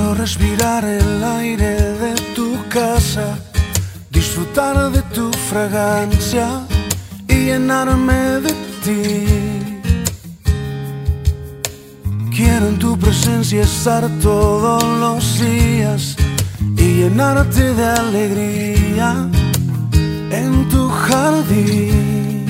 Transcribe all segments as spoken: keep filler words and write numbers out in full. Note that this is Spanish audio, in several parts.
Quiero respirar el aire de tu casa, disfrutar de tu fragancia y llenarme de ti. Quiero en tu presencia estar todos los días y llenarte de alegría en tu jardín.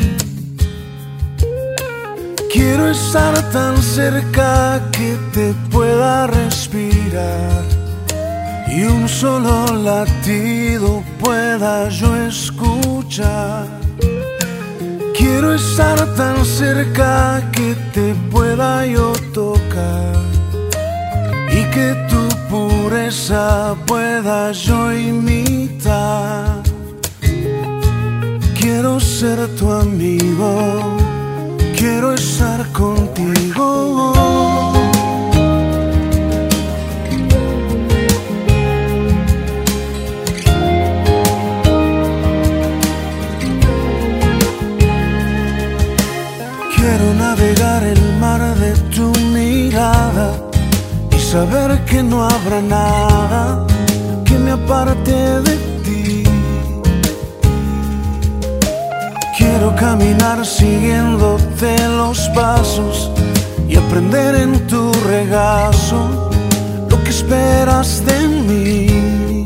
Quiero estar tan cerca que te pueda respirar y un solo latido pueda yo escuchar. Quiero estar tan cerca que te pueda yo tocar y que tu pureza pueda yo imitar. Quiero ser tu amigo, quiero estar contigo. Quiero navegar el mar de tu mirada y saber que no habrá nada que me aparte de ti. Quiero caminar siguiéndote los pasos y aprender en tu regazo lo que esperas de mí.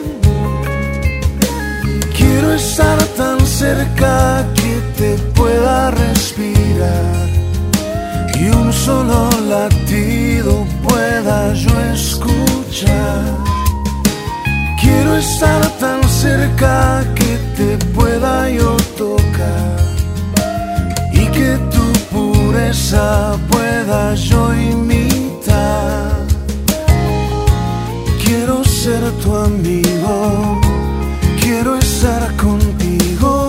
Quiero estar tan cerca que te pueda respirar y un solo latido pueda yo escuchar. Quiero estar tan cerca que te pueda yo tocar y que tu pureza pueda yo imitar. Quiero ser tu amigo, quiero estar contigo.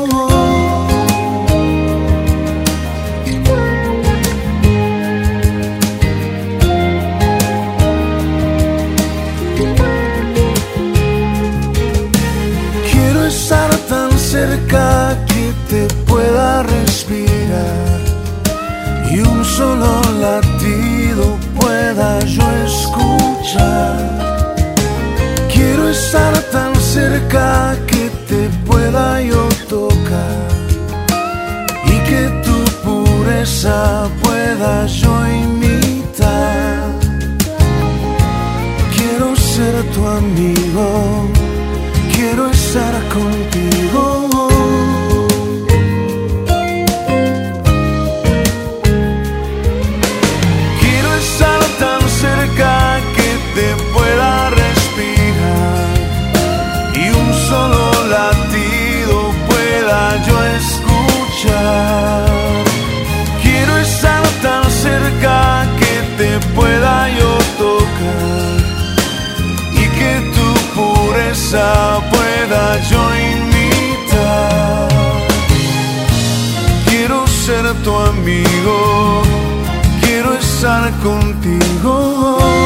Quiero estar tan cerca que te pueda respirar y un solo latido pueda yo escuchar. Quiero estar tan cerca que te pueda yo tocar y que tu pureza pueda yo imitar. Quiero ser tu amigo, quiero estar contigo. Quiero estar tan cerca que te pueda respirar y un solo latido pueda yo escuchar. Quiero estar tan cerca que te pueda yo tocar y que tu pureza pueda yo imitar. Quiero ser tu amigo, quiero estar contigo.